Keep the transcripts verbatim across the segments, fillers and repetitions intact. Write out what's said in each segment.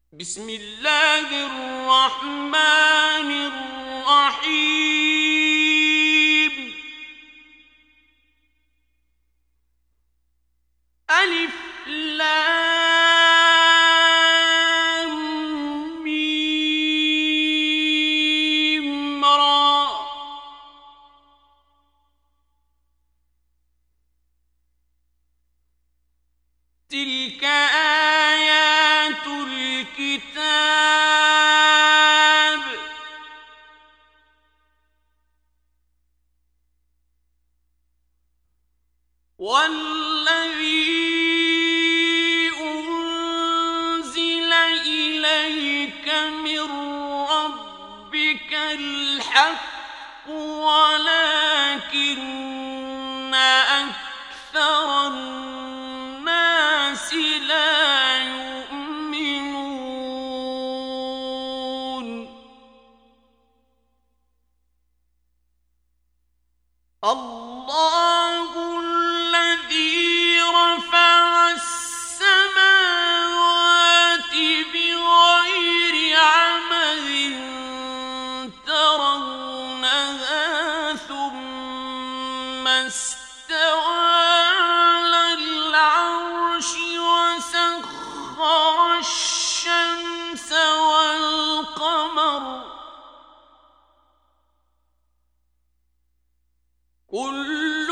بسم الله الرحمن الرحيم. ألف لام ميم را. تلك آيات الكتاب. والذي أنزل إليك من ربك الحق ولكن أكثر الناس لا يؤمنون. الله الذي رفع السماوات بغير عمد ترونها ثم استوى على العرش وسخر الشمس والقمر كل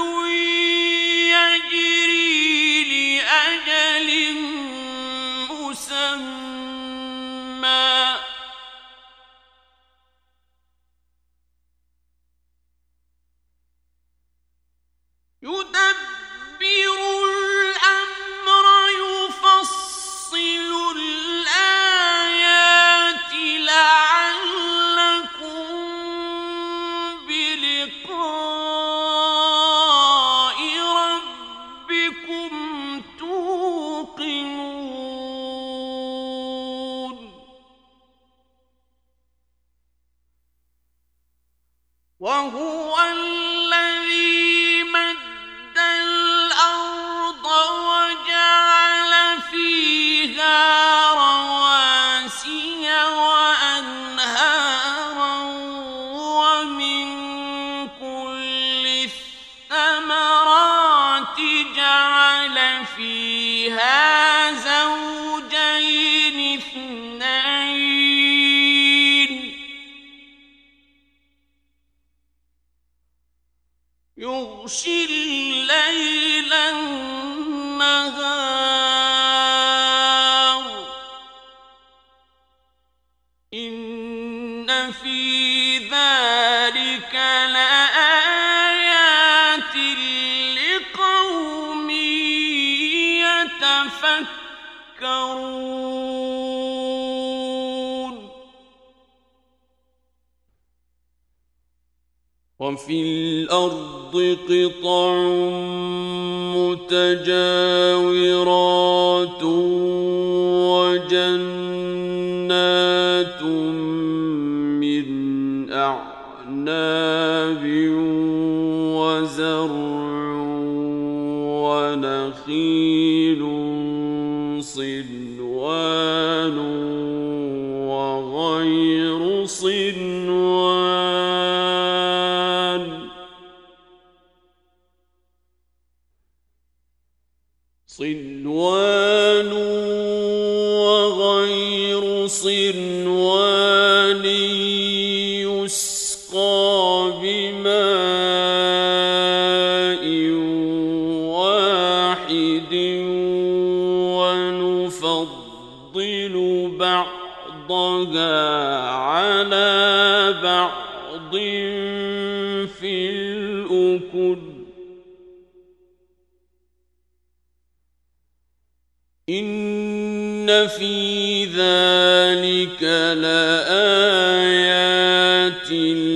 يجري لأجل مسمى يدبر الأمر يفصل الآيات لعلكم بلقاء ربكم توقنون. وهو الذي مد الأرض وجعل فيها رواسي وأنهارا ومن كل الثمرات جعل فيها زوجين اثنين يغشي الليل النهار إن في ذلك لآيات لقوم يتفكرون. وفي الأرض قطع متجاورات وجنات من أعناب وزرع ونخيل صنوان وغير صنوان صنوان وغير صنوان يسقى بماء واحد ونفضل بعضها على بعض في الأكل إن في ذلك لآيات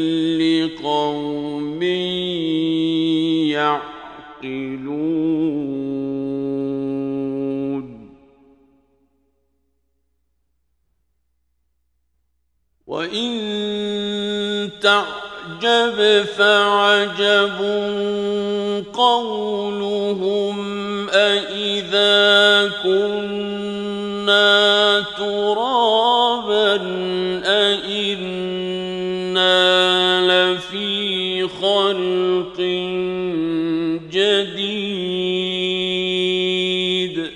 لقوم يعقلون. وإن تعجب فعجب قولهم أإذا كنا ترابا أئنا لفي خلق جديد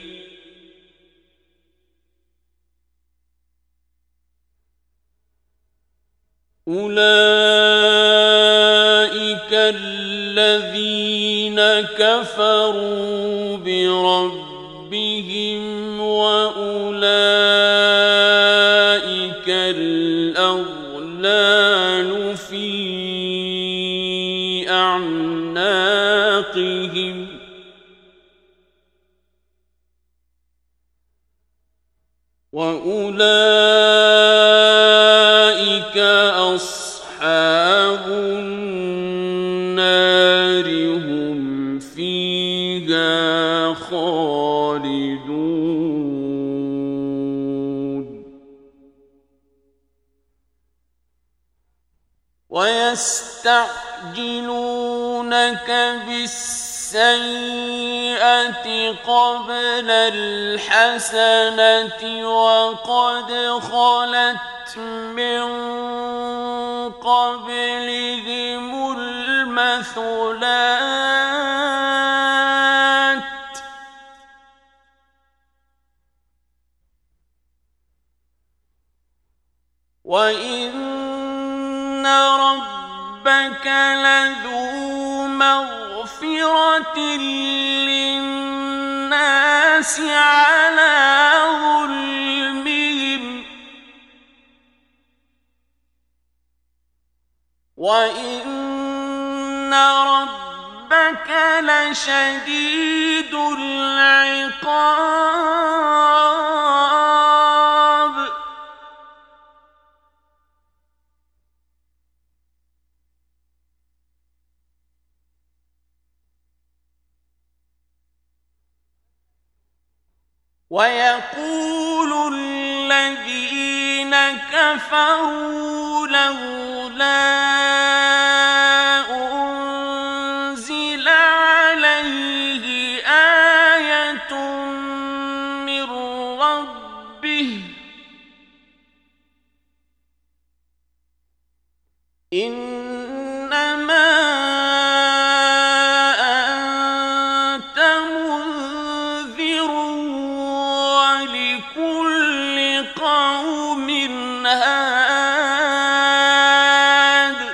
أولئك الذين كفروا بربهم وأولئك الأغلال في أعناقهم وأولئك أصحاب النار هم فيها خالدون ويستعجلونك بالسيئة قبل الحسنة وقد خلت من قبلهم المثلات وإن ربك لذو مغفرة للناس على ظلمهم وإن ربك لشديد العقاب ويقول الذين كفروا لولا أنزل عليه آية من ربه إنما أنت منذر ولكل قوم هاد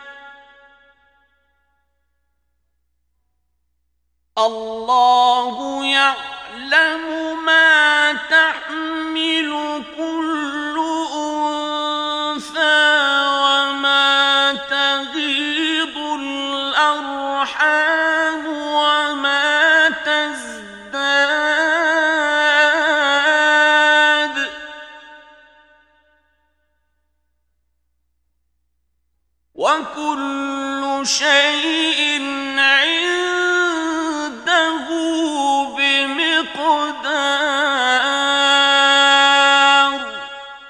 الله يعلم ما تحمل كل أنثى وما تغيض الأرحام وما تزداد وكل شيء عنده بمقدار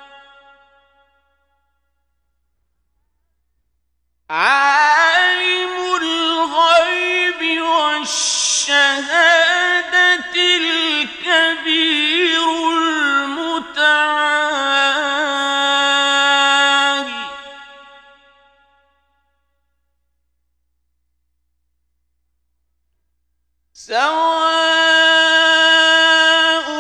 عالم الغيب والشهادة الكبير المتعال سواء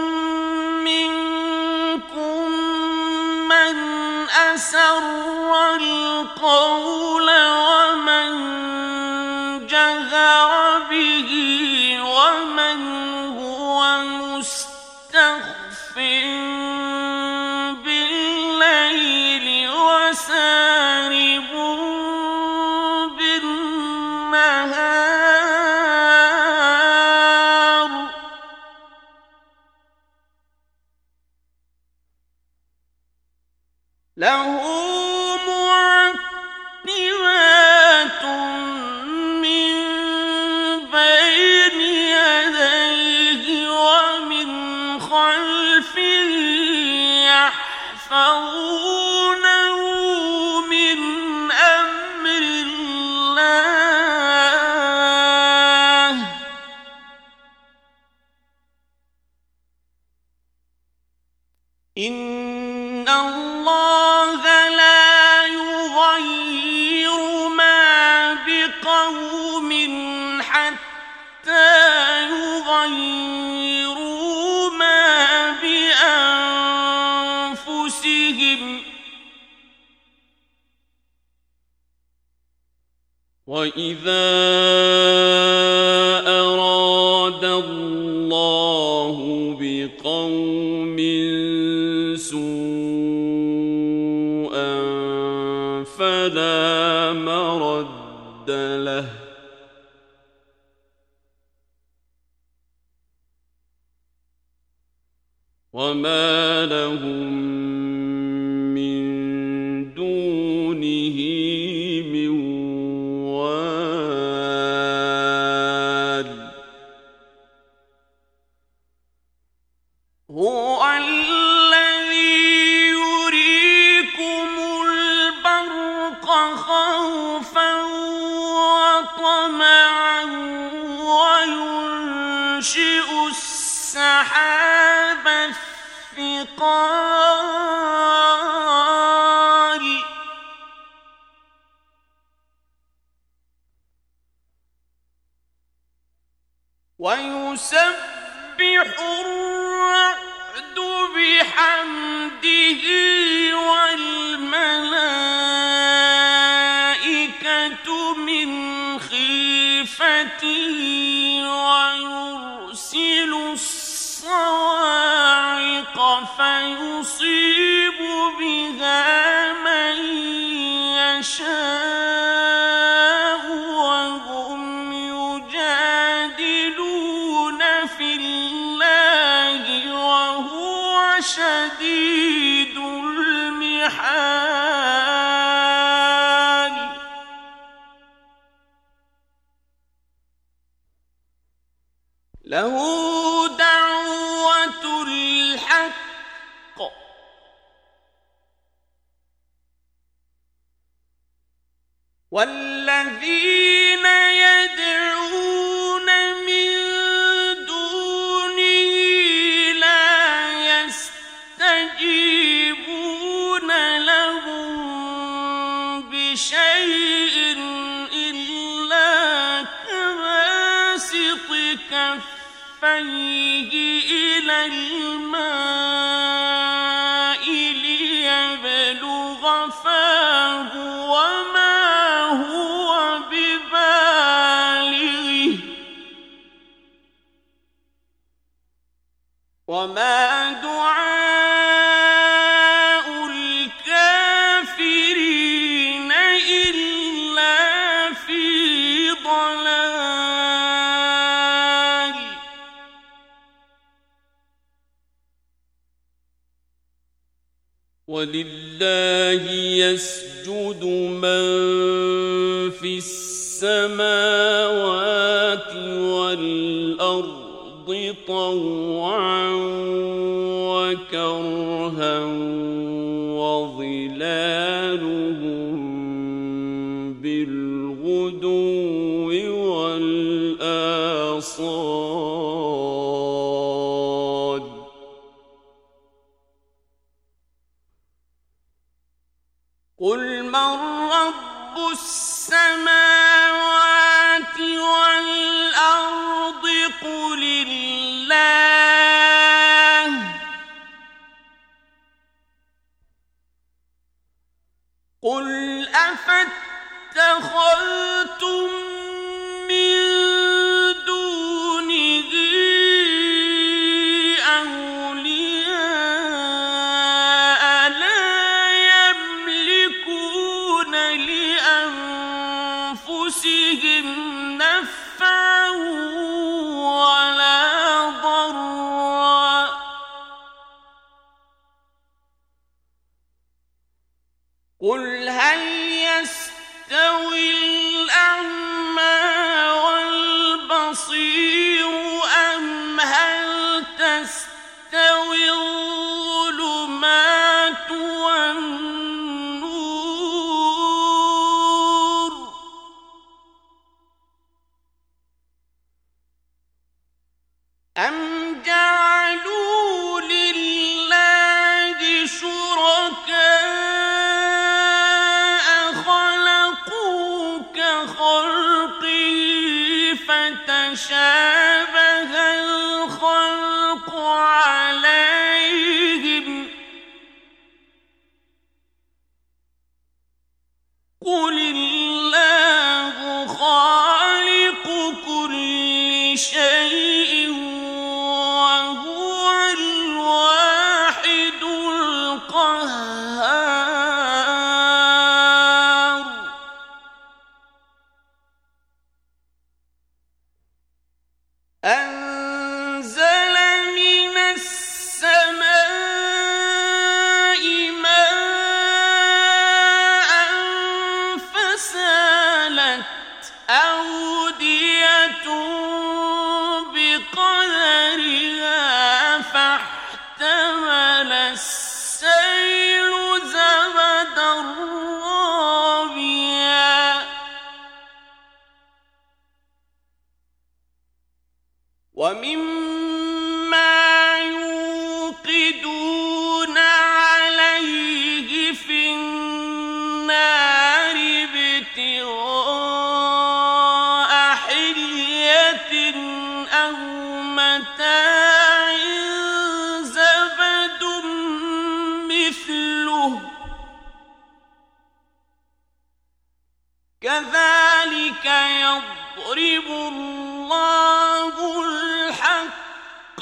منكم من أسر القول ومن جهر به ومن هو مستخف بالليل وسارب بالنهار له معقبات من بين يديه ومن خلفه يحفظونه من أمر الله الله لا يغير ما بقوم حتى يغيروا ما بأنفسهم وإذا أراد الله بقوم سوءا فلا مرد له وما لهم من دونه من وال هو الذي يريكم البرق خوفا وطمعا وينشئ السحاب الثقال ويسبح الرعد بحمده والملائكة من خيفته ويرسل الصواعق فيصيب بها من يشاء وهم يجادلون في الله وهو شديد المحال له دعوة الحق والذين يدعون من دونه لا يستجيبون لهم بشيء إلا كباسط كفيه إلى الماء ليبلغ فاه وما هو ببالغه وما دعاء الكافرين إلا في ضلال ولله يسجد من في السماوات والأرض طوعا وكرها وظلالهم بالغدو والآصال قل من رب السماوات والأرض قل الله قل أفاتخذتم من دونه أولياء لا يملكون لأنفسهم نفعا ولا ضرا قل هل يستوي الأعمى والبصير أم هل تستوي الظلمات والنور أم جعلوا لله شركاء قل الله خالق كل شيء وهو الواحد القهار أنزل من السماء ماء فسالت أودية بقدرها فاحتمل السيل زبدا رابيا ومما يوقدون عليه في النار ابتغاء حلية أو متاع زبد مثله كذلك يضرب الله الحق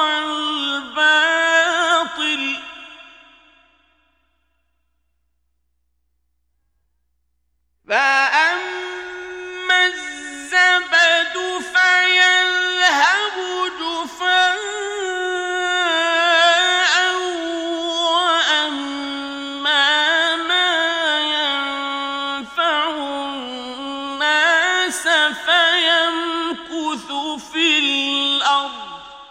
والباطل فأما الزبد فيذهب جفاء وأما ما ينفع الناس فيمكث في الأرض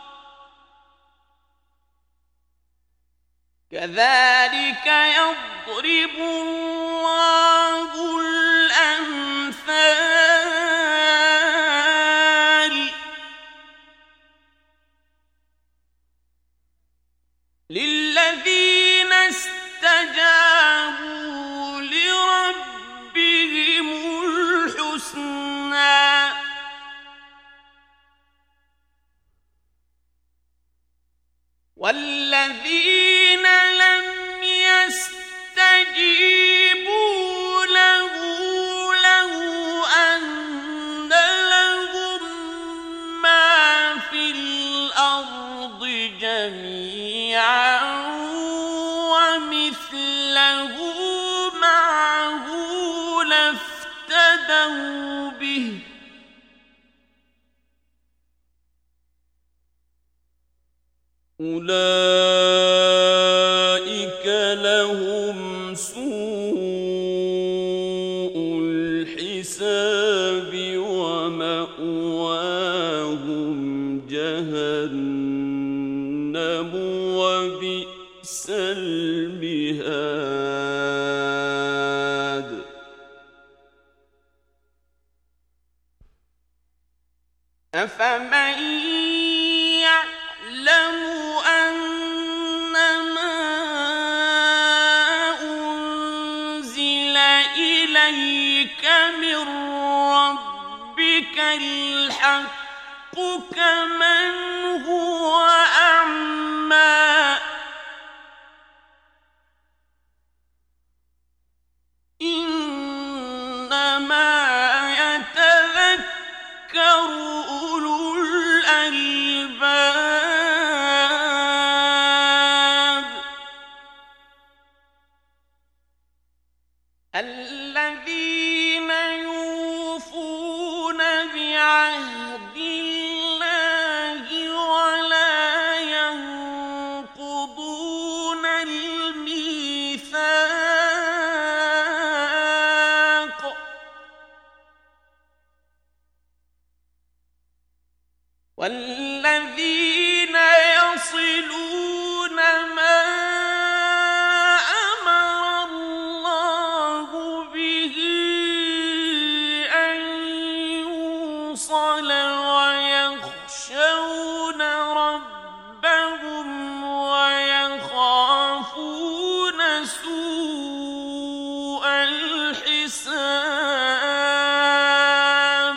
كذلك يضرب الله الأمثال للذين استجابوا لربهم الحسنى والذين لم يستجيبوا له لو أن لهم ما في الأرض جميعا ومثله معه لافتدوا به أولئك لهم سوء الحساب ومأواهم جهنم وبئس المهاد أفمن يعلم أنما أنزل إليك من ربك الحق كمن هو أعمى إنما يتذكر أولو الألباب الذين يوفون بعهد الله ولا ينقضون الميثاق والذين يصلون ما أمر الله به أن يوصل ويخشون ربهم ويخافون سوء الحساب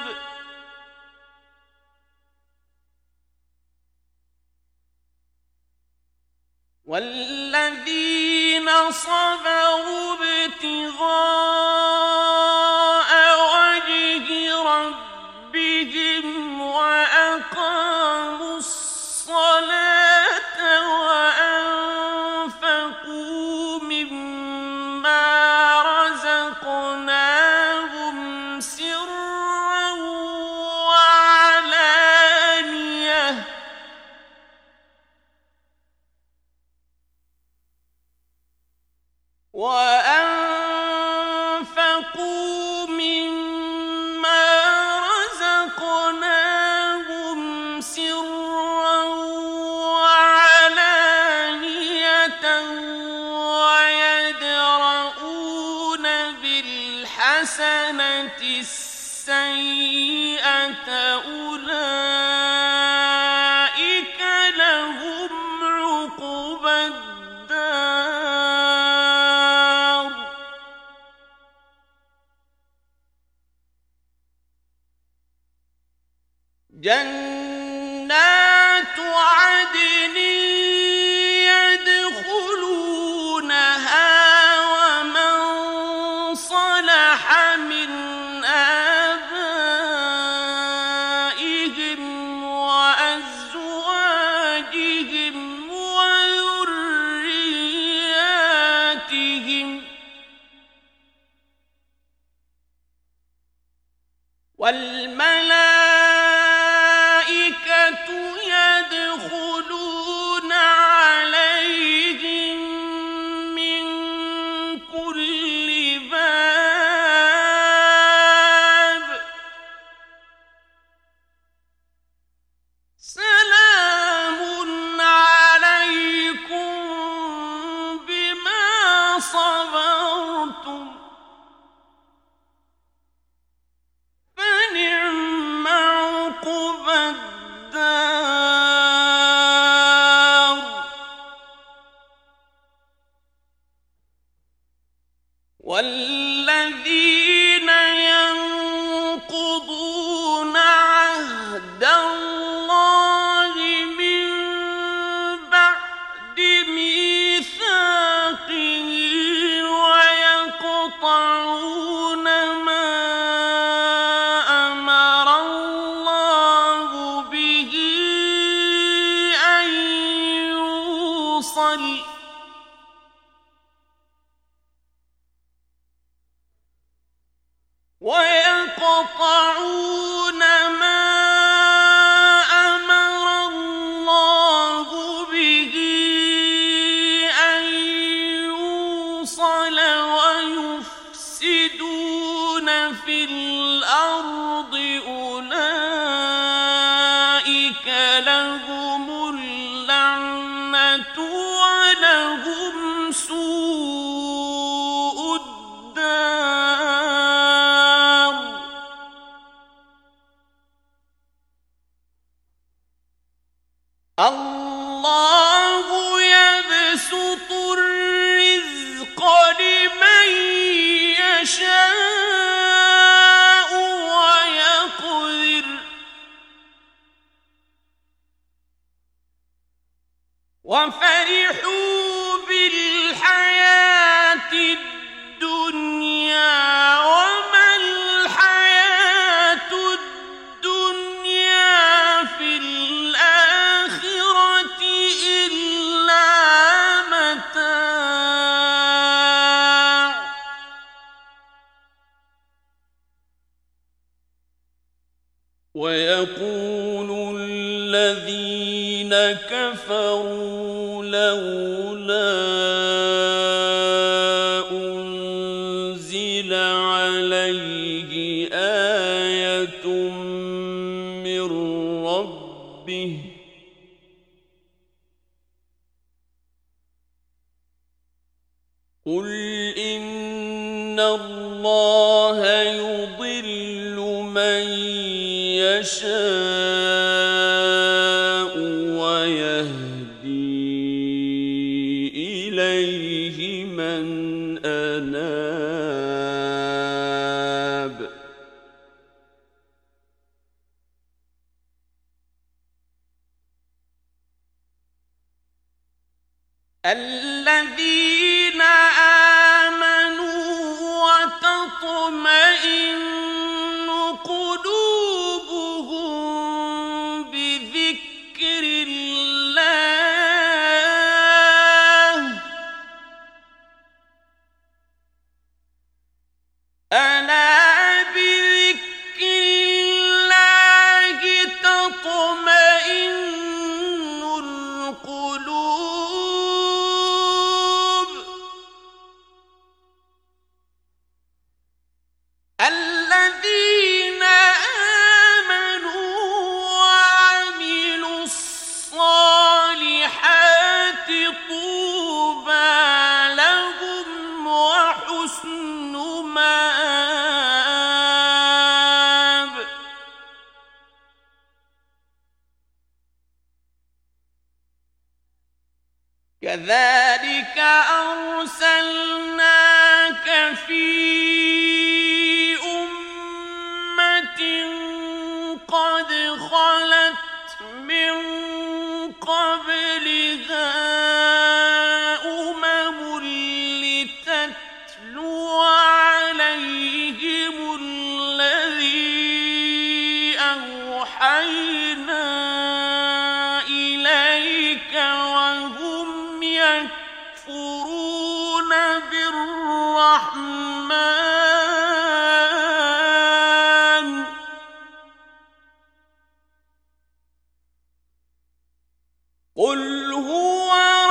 والذين صبروا ابتغاء وأنفقوا مما رزقناهم سرا وعلانية ويدرؤون بالحسنة السيئة أولئك لهم عقبى الدار جنات عدن يدخلونها ومن صلح من آبائهم وأزواجهم وذرياتهم والملائكة يدخلون عليهم من كل باب سلام عليكم بما صبرتم فنعم عقبى الدار والذين ينقضون عهد الله من بعد ميثاقه ويقطعون ما أمر الله به أن يوصل ويقطعون ما أمر الله به أن يوصل ويفسدون في الأرض أولئك لهم اللعنة ولهم سوء الدار الله يبسط الرزق لمن يشاء ويقدر وفرحوا بالحياة الدنيا وما الحياة الدنيا في الآخرة إلا متاع ويقول الذين كفروا لولا أنزل عليه آية من ربه قل إن الله يضل من يشاء ويهدي إليه من أناب الذين آمنوا وتطمئن قلوبهم بذكر الله ألا بذكر الله تطمئن القلوب وكذلك أرسلناك في أمة قد خلت من قبلها أمم لتتلو عليهم الذي أوحينا إليك وهم يكفرون بالرحمن قل هو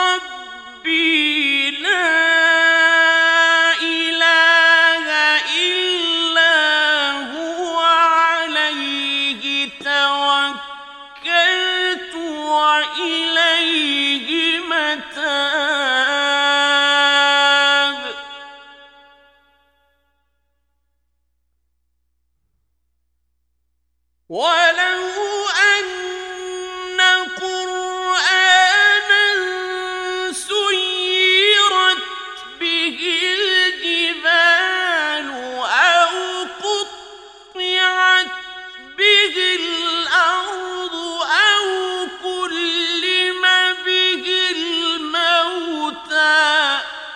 ربي لا إله إلا هو عليه توكلت وإليه متاب ولو أن قرآنا سيرت به الجبال أو قطعت به الأرض أو كلم به الموتى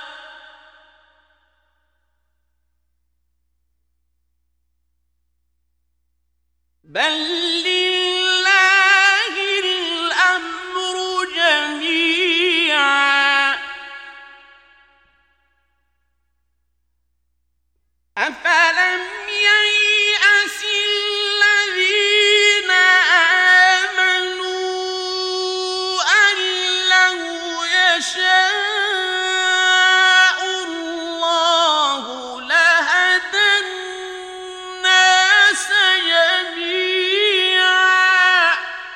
بل لله الأمر جميعا أفلم ييأس الذين آمنوا أن لو يشاء الله لهدى الناس جميعا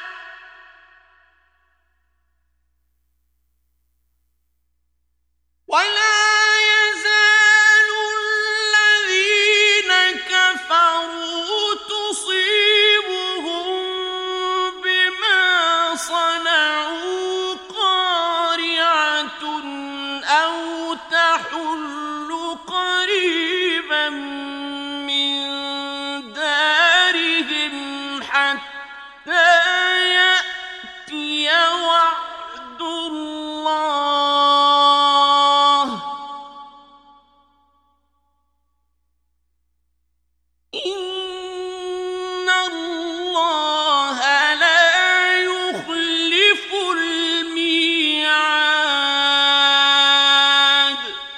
ولا يزال الذين كفروا تصيبهم بما صنعوا قارعة أو تحل قريبا من دارهم حتى يأتي وعد الله إن الله لا يخلف الميعاد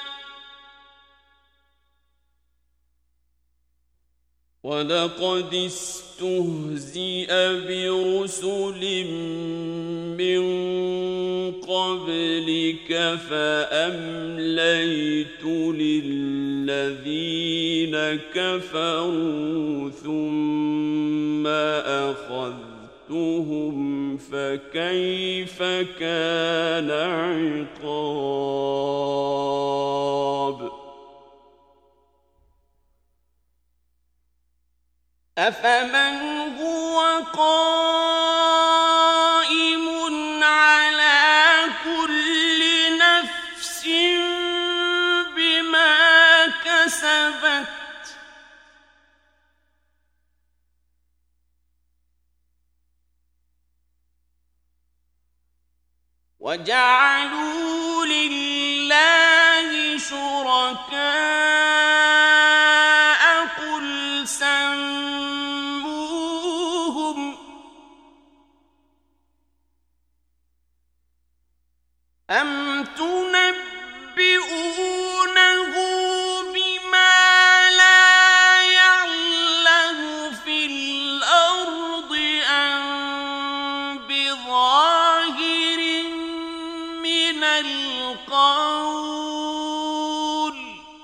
ولقد استهزئ برسل من قبلك فأمليت للذين كفروا ثم أخذتهم فكيف كان عقاب أفمن هو قائم على كل نفس بما كسبت وجعلوا لله شركاء قل سموهم أم تنبئونه بما لا يعلم في الأرض أم بظاهر من القول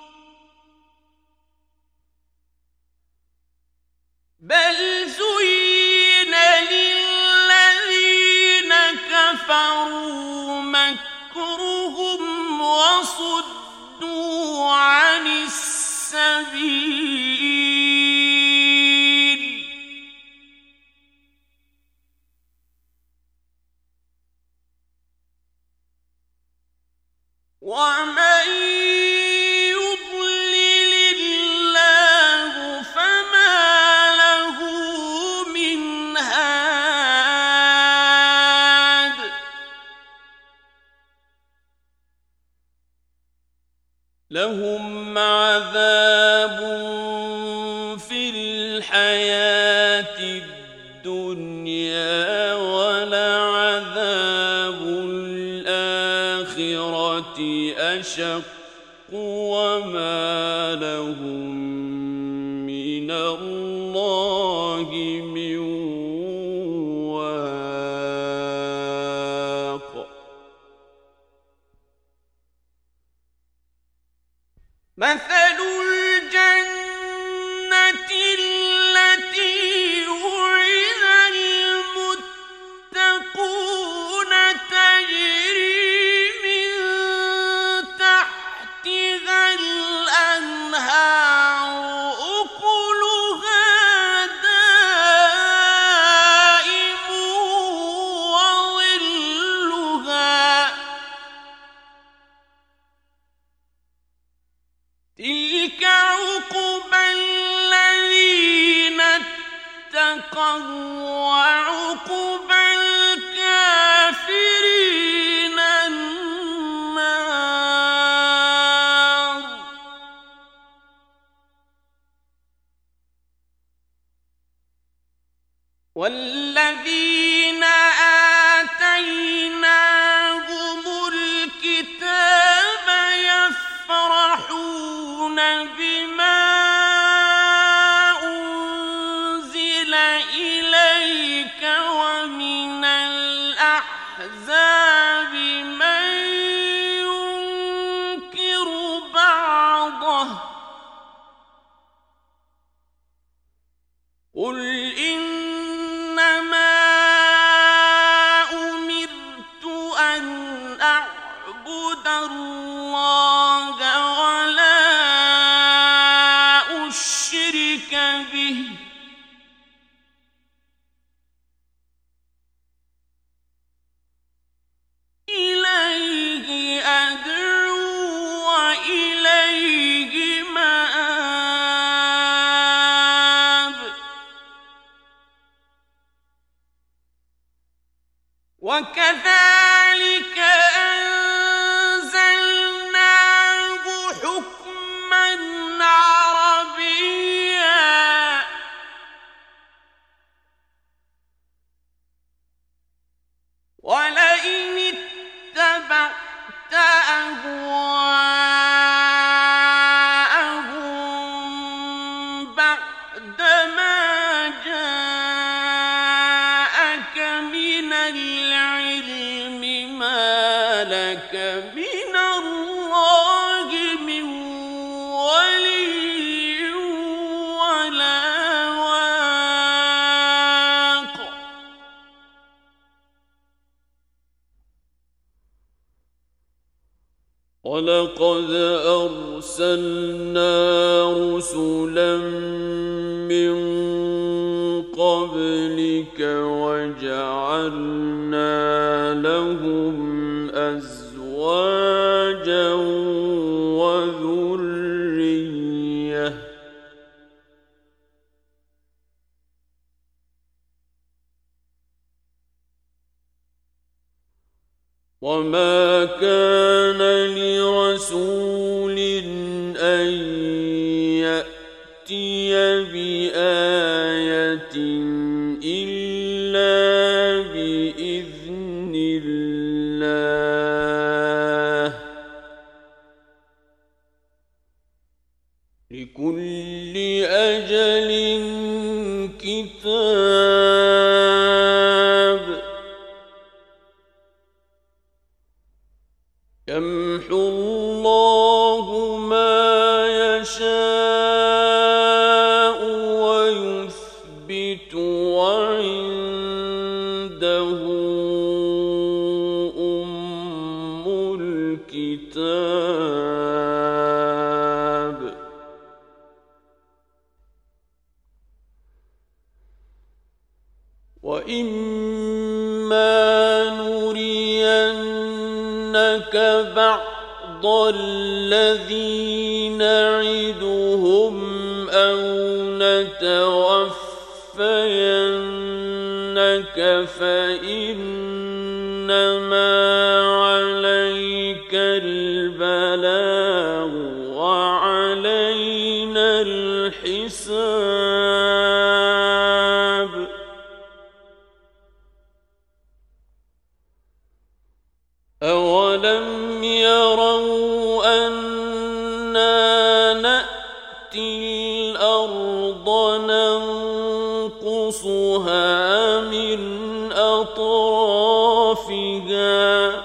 بل زين للذين كفروا مكرهم وصدوا عن السبيل ومن يضلل الله فما له من هاد لهم عذاب في الحياة الدنيا ولعذاب الآخرة أشق وما لهم من الله من واق مثل الجنة التي وعد المتقون تجري من تحتها الأنهار أكلها دائم وظلها تلك عقبى الذين اتقوا وعقبى الكافرين النار والذين آتيناهم الكتاب يفرحون بما أنزل إليك ومن الأحزاب من ينكر بعضه قل إنما أمرت أن أعبد الله ولا أشرك به إليه أدعو وإليه مآب وكذلك أنزلناه حكما عربيا ولئن اتبعت أهواءهم بعدما جاءك من العلم ما لك من الله من ولي ولا واق ولقد أرسلنا رسلا من قبلك وجعلنا لهم أزواجا وذرية وما كان لرسول أن يأتي بآية إلا بإذن الله لكل أجل كتاب يمحو الله ما يشاء ويثبت وعنده أم الكتاب وإما نرينك بعض الذي نعدهم أو نتوفينك فإنما عليك البلاغ وعلينا الحساب. أولم يروا أنا نأتي الأرض ننقصها من أطرافها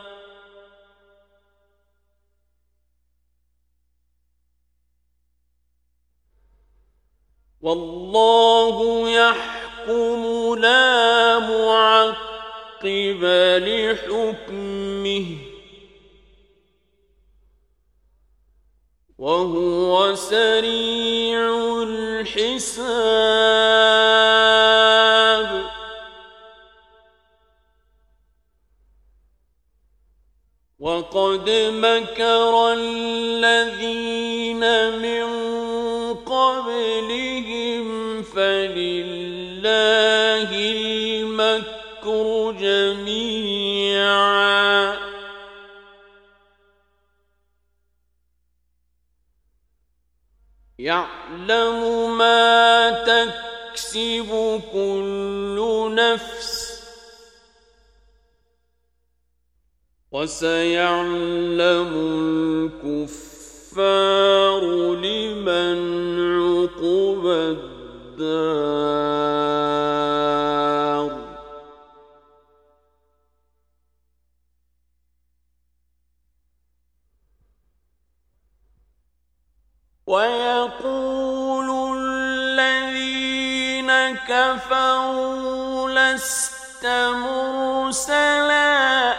والله يحكم لا معقب لحكمه وهو سريع الحساب. وقد مكر الذين من قبلهم فلله المكر جميعا يعلم ما تكسب كل نفس وسيعلم الكفار لمن عقبى الدار. ويقول الذين كفروا لست مرسلا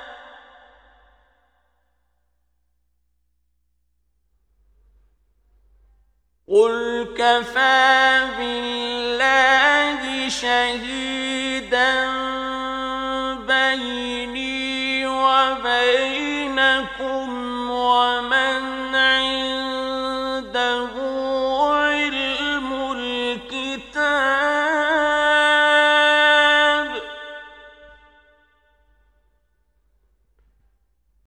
قل كفى بالله شهيدا بيني وبينكم ومن